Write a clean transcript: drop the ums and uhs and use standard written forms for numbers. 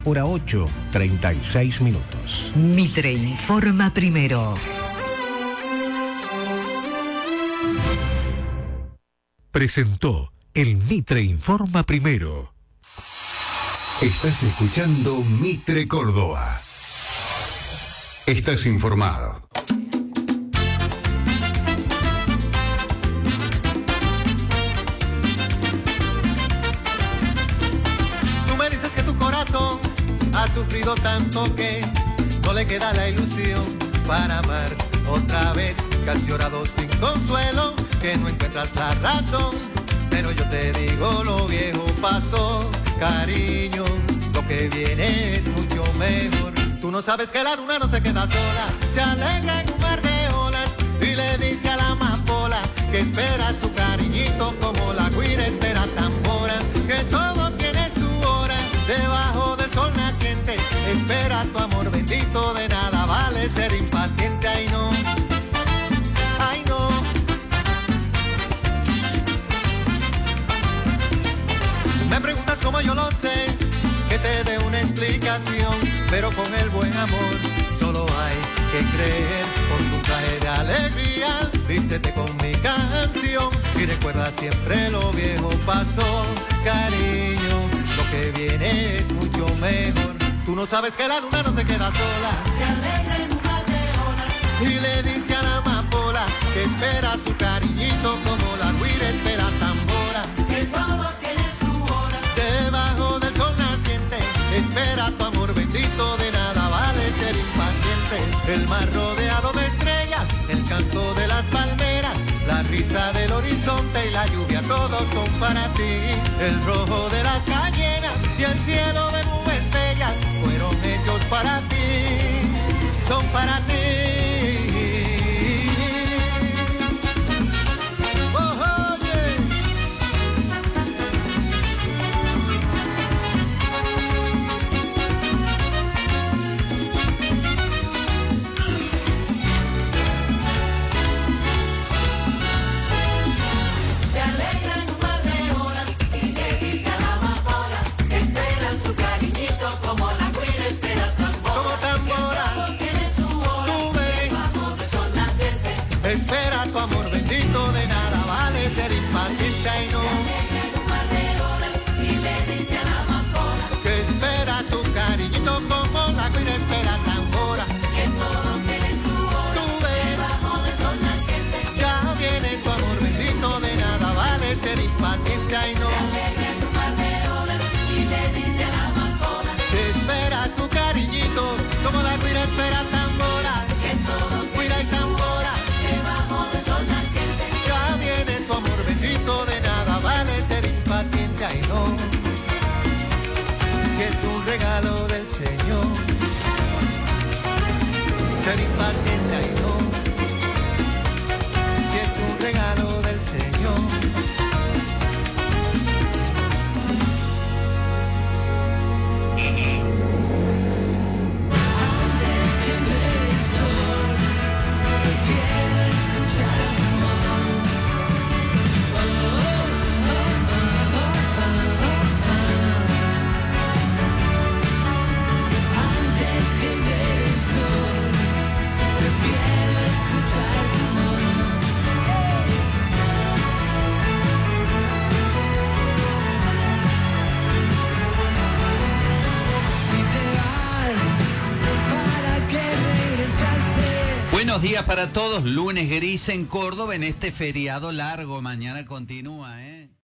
hora 8:36. Mitre informa primero. Presentó el Mitre Informa Primero. Estás escuchando Mitre Córdoba. Estás informado. Tú me dices que tu corazón ha sufrido tanto que no le queda la ilusión para amar otra vez, que has llorado sin consuelo, que no encuentras la razón, pero yo te digo lo viejo pasó, cariño, lo que viene es mucho mejor. Tú no sabes que la luna no se queda sola, se alegra en un mar de olas y le dice a la amapola que espera su cariñito como la guira espera tambora, que todo tiene su hora, debajo del sol naciente, espera tu amor bendito, de nada vale ser impaciente, ay no, ay no. Me preguntas cómo yo lo sé, que te dé una explicación, pero con el buen amor solo hay que creer, por tu traje de alegría, vístete con mi canción y recuerda siempre lo viejo pasó, cariño, lo que viene es mucho mejor. Tú no sabes que la luna no se queda sola, se alegra en un mar de olas y le dice a la amapola que espera su cariñito como la guira espera tambora, que todo tiene su hora, debajo del sol naciente, espera tu amor bendito, de nada vale ser impaciente. El mar rodeado de estrellas, el canto de las palmeras, la risa del horizonte y la lluvia, todos son para ti. El rojo de las cañeras y el cielo de nubes bellas fueron hechos para ti, son para ti. Espera tu amor bendito, de nada vale ser impaciente y no. Y le dice a la amapola que espera su cariñito como la guira espera tambora. Que todo tiene su hora, tú ves, debajo del sol naciente. Ya viene tu amor bendito, de nada vale ser impaciente y no. Se alegra en un mar de olas y le dice a la amapola que espera su cariñito como la guira espera tambora. Que todo guira y tambora. Debajo del sol naciente, ya viene tu amor bendito, de nada vale ser impaciente, ay no. Si es un regalo del Señor, ser impaciente, ay no. Si es un regalo del Señor. Buenos días para todos, lunes gris en Córdoba en este feriado largo, mañana continúa,